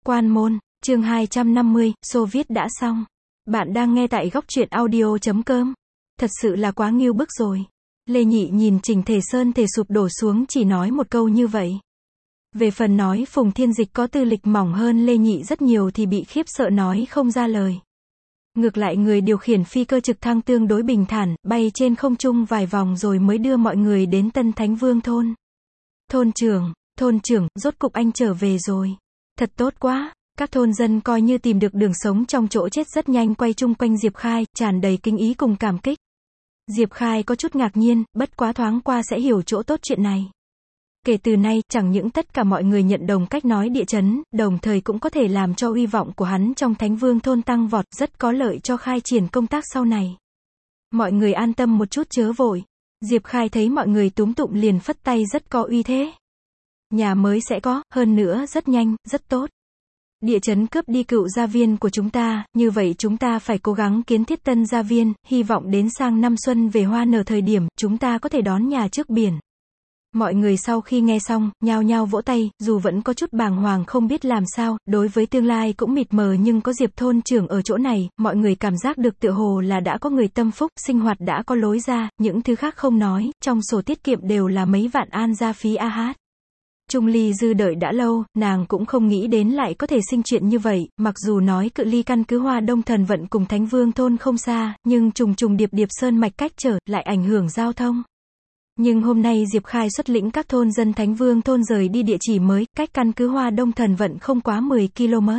Quan môn, chương 250, Xô viết đã xong. Bạn đang nghe tại góc truyện audio.com. Thật sự là quá ngưu bức rồi. Lê Nhị nhìn Trình Thể Sơn thể sụp đổ xuống chỉ nói một câu như vậy. Về phần nói Phùng Thiên Dịch có tư lịch mỏng hơn Lê Nhị rất nhiều thì bị khiếp sợ nói không ra lời. Ngược lại người điều khiển phi cơ trực thăng tương đối bình thản, bay trên không trung vài vòng rồi mới đưa mọi người đến Tân Thánh Vương thôn. Thôn trưởng, rốt cục anh trở về rồi. Thật tốt quá. Các thôn dân coi như tìm được đường sống trong chỗ chết rất nhanh quay chung quanh Diệp Khai, tràn đầy kinh ý cùng cảm kích. Diệp Khai có chút ngạc nhiên, bất quá thoáng qua sẽ hiểu chỗ tốt chuyện này. Kể từ nay, chẳng những tất cả mọi người nhận đồng cách nói địa chấn, đồng thời cũng có thể làm cho uy vọng của hắn trong Thánh Vương thôn tăng vọt, rất có lợi cho khai triển công tác sau này. Mọi người an tâm một chút chớ vội. Diệp Khai thấy mọi người túm tụm liền phất tay rất có uy thế. Nhà mới sẽ có, hơn nữa rất nhanh, rất tốt. Địa chấn cướp đi cựu gia viên của chúng ta, như vậy chúng ta phải cố gắng kiến thiết tân gia viên, hy vọng đến sang năm xuân về hoa nở thời điểm, chúng ta có thể đón nhà trước biển. Mọi người sau khi nghe xong, nhao nhao vỗ tay, dù vẫn có chút bàng hoàng không biết làm sao, đối với tương lai cũng mịt mờ nhưng có Diệp thôn trưởng ở chỗ này, mọi người cảm giác được tựa hồ là đã có người tâm phúc, sinh hoạt đã có lối ra, những thứ khác không nói, trong sổ tiết kiệm đều là mấy vạn an gia phí a hát. Trung Ly Dư đợi đã lâu, nàng cũng không nghĩ đến lại có thể sinh chuyện như vậy, mặc dù nói cự ly căn cứ Hoa Đông Thần Vận cùng Thánh Vương thôn không xa, nhưng trùng trùng điệp điệp sơn mạch cách trở, lại ảnh hưởng giao thông. Nhưng hôm nay Diệp Khai xuất lĩnh các thôn dân Thánh Vương thôn rời đi địa chỉ mới, cách căn cứ Hoa Đông Thần Vận không quá 10 km.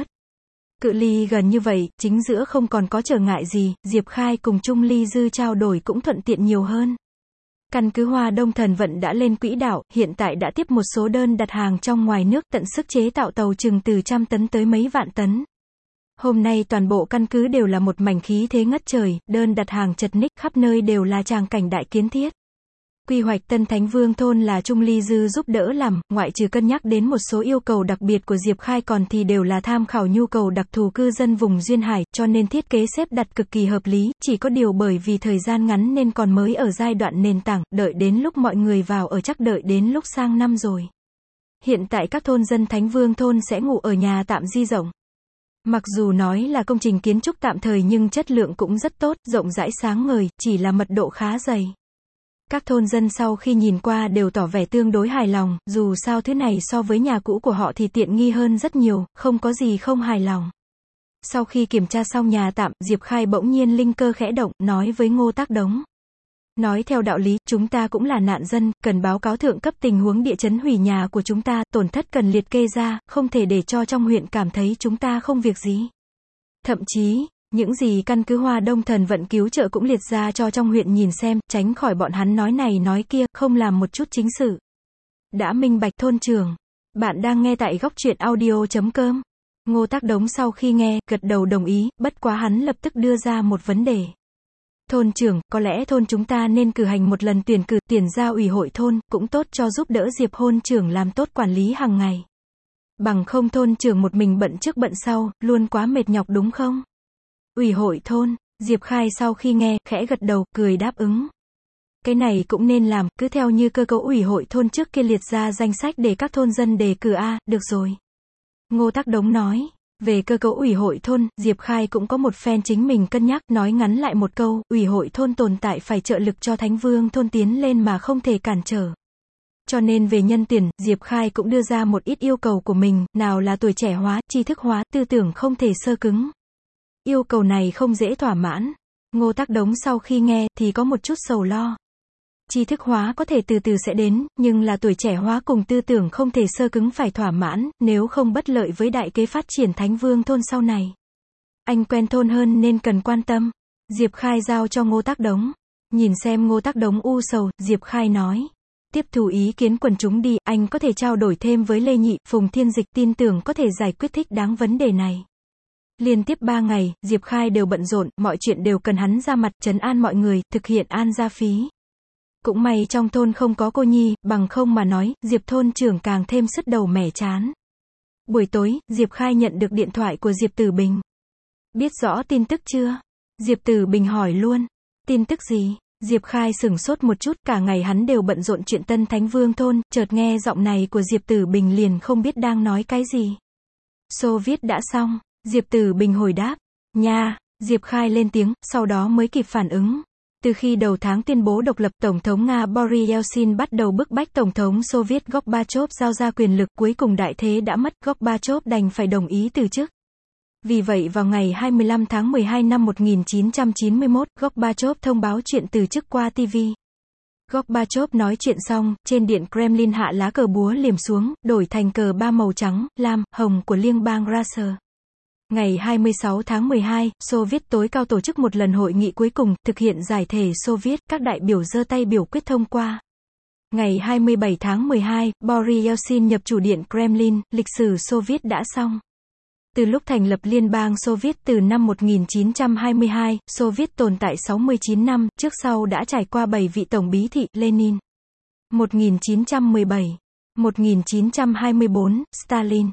Cự ly gần như vậy, chính giữa không còn có trở ngại gì, Diệp Khai cùng Trung Ly Dư trao đổi cũng thuận tiện nhiều hơn. Căn cứ Hoa Đông Thần Vận đã lên quỹ đạo, hiện tại đã tiếp một số đơn đặt hàng trong ngoài nước, tận sức chế tạo tàu chừng từ trăm tấn tới mấy vạn tấn. Hôm nay toàn bộ căn cứ đều là một mảnh khí thế ngất trời, đơn đặt hàng chật ních, khắp nơi đều là tràng cảnh đại kiến thiết. Quy hoạch Tân Thánh Vương thôn là Trung Ly Dư giúp đỡ làm, ngoại trừ cân nhắc đến một số yêu cầu đặc biệt của Diệp Khai còn thì đều là tham khảo nhu cầu đặc thù cư dân vùng duyên hải, cho nên thiết kế xếp đặt cực kỳ hợp lý, chỉ có điều bởi vì thời gian ngắn nên còn mới ở giai đoạn nền tảng, đợi đến lúc mọi người vào ở chắc đợi đến lúc sang năm rồi. Hiện tại các thôn dân Thánh Vương thôn sẽ ngủ ở nhà tạm di rộng. Mặc dù nói là công trình kiến trúc tạm thời nhưng chất lượng cũng rất tốt, rộng rãi sáng ngời, chỉ là mật độ khá dày. Các thôn dân sau khi nhìn qua đều tỏ vẻ tương đối hài lòng, dù sao thứ này so với nhà cũ của họ thì tiện nghi hơn rất nhiều, không có gì không hài lòng. Sau khi kiểm tra xong nhà tạm, Diệp Khai bỗng nhiên linh cơ khẽ động, nói với Ngô Tác Đống. Nói theo đạo lý, chúng ta cũng là nạn dân, cần báo cáo thượng cấp tình huống địa chấn hủy nhà của chúng ta, tổn thất cần liệt kê ra, không thể để cho trong huyện cảm thấy chúng ta không việc gì. Thậm chí, những gì căn cứ Hoa Đông Thần Vận cứu trợ cũng liệt ra cho trong huyện nhìn xem, tránh khỏi bọn hắn nói này nói kia, không làm một chút chính sự. Đã minh bạch thôn trưởng. Bạn đang nghe tại góc truyện audio.com. Ngô Tác Đống sau khi nghe, gật đầu đồng ý, bất quá hắn lập tức đưa ra một vấn đề. Thôn trưởng, có lẽ thôn chúng ta nên cử hành một lần tuyển cử tiền ra ủy hội thôn, cũng tốt cho giúp đỡ Diệp thôn trưởng làm tốt quản lý hàng ngày. Bằng không thôn trưởng một mình bận trước bận sau, luôn quá mệt nhọc đúng không? Ủy hội thôn, Diệp Khai sau khi nghe, khẽ gật đầu, cười đáp ứng. Cái này cũng nên làm, cứ theo như cơ cấu ủy hội thôn trước kia liệt ra danh sách để các thôn dân đề cử được rồi. Ngô Tác Đống nói, về cơ cấu ủy hội thôn, Diệp Khai cũng có một phen chính mình cân nhắc, nói ngắn lại một câu, ủy hội thôn tồn tại phải trợ lực cho Thánh Vương thôn tiến lên mà không thể cản trở. Cho nên về nhân tuyển, Diệp Khai cũng đưa ra một ít yêu cầu của mình, nào là tuổi trẻ hóa, tri thức hóa, tư tưởng không thể sơ cứng. Yêu cầu này không dễ thỏa mãn. Ngô Tác Đống sau khi nghe, thì có một chút sầu lo. Tri thức hóa có thể từ từ sẽ đến, nhưng là tuổi trẻ hóa cùng tư tưởng không thể sơ cứng phải thỏa mãn, nếu không bất lợi với đại kế phát triển Thánh Vương thôn sau này. Anh quen thôn hơn nên cần quan tâm. Diệp Khai giao cho Ngô Tác Đống. Nhìn xem Ngô Tác Đống u sầu, Diệp Khai nói. Tiếp thu ý kiến quần chúng đi, anh có thể trao đổi thêm với Lê Nhị, Phùng Thiên Dịch, tin tưởng có thể giải quyết thích đáng vấn đề này. Liên tiếp 3 ngày, Diệp Khai đều bận rộn, mọi chuyện đều cần hắn ra mặt, trấn an mọi người, thực hiện an gia phí. Cũng may trong thôn không có cô nhi, bằng không mà nói, Diệp thôn trưởng càng thêm sứt đầu mẻ chán. Buổi tối, Diệp Khai nhận được điện thoại của Diệp Tử Bình. Biết rõ tin tức chưa? Diệp Tử Bình hỏi luôn. Tin tức gì? Diệp Khai sửng sốt một chút, cả ngày hắn đều bận rộn chuyện Tân Thánh Vương thôn, chợt nghe giọng này của Diệp Tử Bình liền không biết đang nói cái gì. Xô viết đã xong. Diệp Tử Bình hồi đáp. Nha, Diệp Khai lên tiếng, sau đó mới kịp phản ứng. Từ khi đầu tháng tuyên bố độc lập, Tổng thống Nga Boris Yeltsin bắt đầu bức bách Tổng thống Xô Viết Gorbachev giao ra quyền lực, cuối cùng đại thế đã mất, Gorbachev đành phải đồng ý từ chức. Vì vậy vào ngày 25 tháng 12 năm 1991, Gorbachev thông báo chuyện từ chức qua TV. Gorbachev nói chuyện xong, trên điện Kremlin hạ lá cờ búa liềm xuống, đổi thành cờ ba màu trắng, lam, hồng của liên bang Russia. Ngày 26 tháng 12, Xô Viết tối cao tổ chức một lần hội nghị cuối cùng, thực hiện giải thể Xô Viết, các đại biểu giơ tay biểu quyết thông qua. Ngày 27 tháng 12, Boris Yeltsin nhập chủ điện Kremlin, lịch sử Xô Viết đã xong. Từ lúc thành lập Liên bang Xô Viết từ năm 1922, Xô Viết tồn tại 69 năm, trước sau đã trải qua 7 vị tổng bí thị, Lenin 1917, 1924, Stalin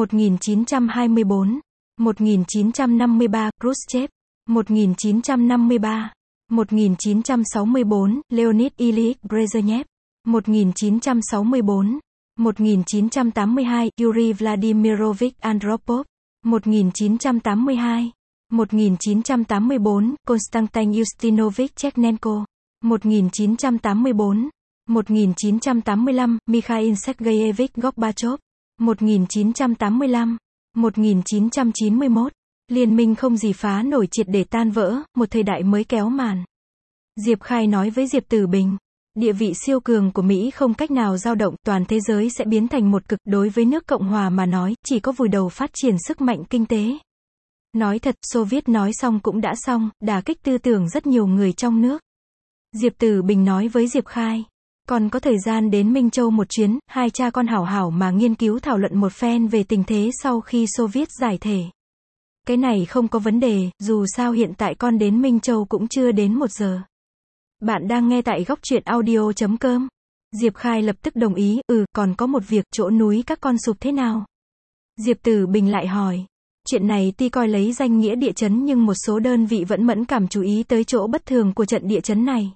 1924, 1953, Khrushchev 1953, 1964, Leonid Ilyich Brezhnev 1964, 1982, Yuri Vladimirovich Andropov 1982, 1984, Konstantin Yustinovich Chekhenko 1984, 1985, Mikhail Sergeyevich Gorbachev 1985, 1991. Liên minh không gì phá nổi triệt để tan vỡ, một thời đại mới kéo màn. Diệp Khai nói với Diệp Tử Bình. Địa vị siêu cường của Mỹ không cách nào dao động, toàn thế giới sẽ biến thành một cực, đối với nước Cộng hòa mà nói, chỉ có vùi đầu phát triển sức mạnh kinh tế. Nói thật, Xô Viết nói xong cũng đã xong, đả kích tư tưởng rất nhiều người trong nước. Diệp Tử Bình nói với Diệp Khai. Còn có thời gian đến Minh Châu một chuyến, hai cha con hảo hảo mà nghiên cứu thảo luận một phen về tình thế sau khi Xô Viết giải thể. Cái này không có vấn đề, dù sao hiện tại con đến Minh Châu cũng chưa đến 1 giờ. Bạn đang nghe tại góc truyện audio.com. Diệp Khai lập tức đồng ý, còn có một việc, chỗ núi các con sụp thế nào? Diệp Tử Bình lại hỏi. Chuyện này tuy coi lấy danh nghĩa địa chấn nhưng một số đơn vị vẫn mẫn cảm chú ý tới chỗ bất thường của trận địa chấn này.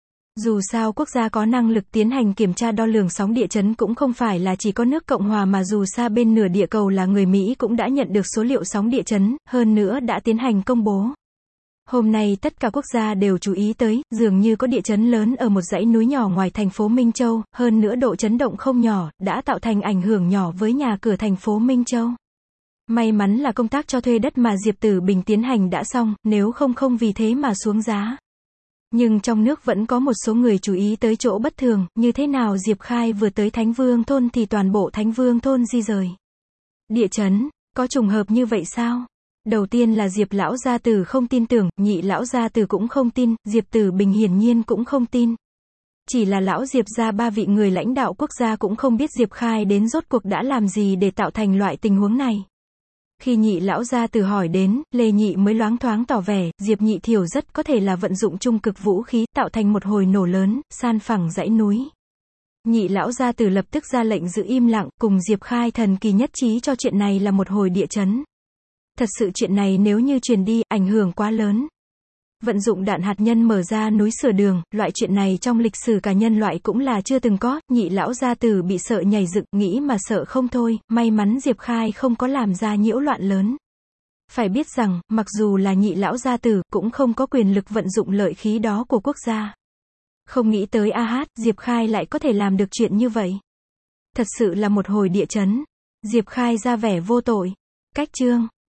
Dù sao quốc gia có năng lực tiến hành kiểm tra đo lường sóng địa chấn cũng không phải là chỉ có nước Cộng hòa mà dù xa bên nửa địa cầu là người Mỹ cũng đã nhận được số liệu sóng địa chấn, hơn nữa đã tiến hành công bố. Hôm nay tất cả quốc gia đều chú ý tới, dường như có địa chấn lớn ở một dãy núi nhỏ ngoài thành phố Minh Châu, hơn nữa độ chấn động không nhỏ, đã tạo thành ảnh hưởng nhỏ với nhà cửa thành phố Minh Châu. May mắn là công tác cho thuê đất mà Diệp Tử Bình tiến hành đã xong, nếu không vì thế mà xuống giá. Nhưng trong nước vẫn có một số người chú ý tới chỗ bất thường, như thế nào Diệp Khai vừa tới Thánh Vương Thôn thì toàn bộ Thánh Vương Thôn di rời. Địa chấn, có trùng hợp như vậy sao? Đầu tiên là Diệp lão gia tử không tin tưởng, nhị lão gia tử cũng không tin, Diệp Tử Bình hiển nhiên cũng không tin. Chỉ là lão Diệp gia 3 vị người lãnh đạo quốc gia cũng không biết Diệp Khai đến rốt cuộc đã làm gì để tạo thành loại tình huống này. Khi nhị lão gia tử hỏi đến, Lê Nhị mới loáng thoáng tỏ vẻ, Diệp Nhị Thiểu rất có thể là vận dụng trung cực vũ khí, tạo thành một hồi nổ lớn, san phẳng dãy núi. Nhị lão gia tử lập tức ra lệnh giữ im lặng, cùng Diệp Khai thần kỳ nhất trí cho chuyện này là một hồi địa chấn. Thật sự chuyện này nếu như truyền đi, ảnh hưởng quá lớn. Vận dụng đạn hạt nhân mở ra núi sửa đường, loại chuyện này trong lịch sử cả nhân loại cũng là chưa từng có, nhị lão gia tử bị sợ nhảy dựng, nghĩ mà sợ không thôi, may mắn Diệp Khai không có làm ra nhiễu loạn lớn. Phải biết rằng, mặc dù là nhị lão gia tử, cũng không có quyền lực vận dụng lợi khí đó của quốc gia. Không nghĩ tới Diệp Khai lại có thể làm được chuyện như vậy. Thật sự là một hồi địa chấn. Diệp Khai ra vẻ vô tội. Cách chương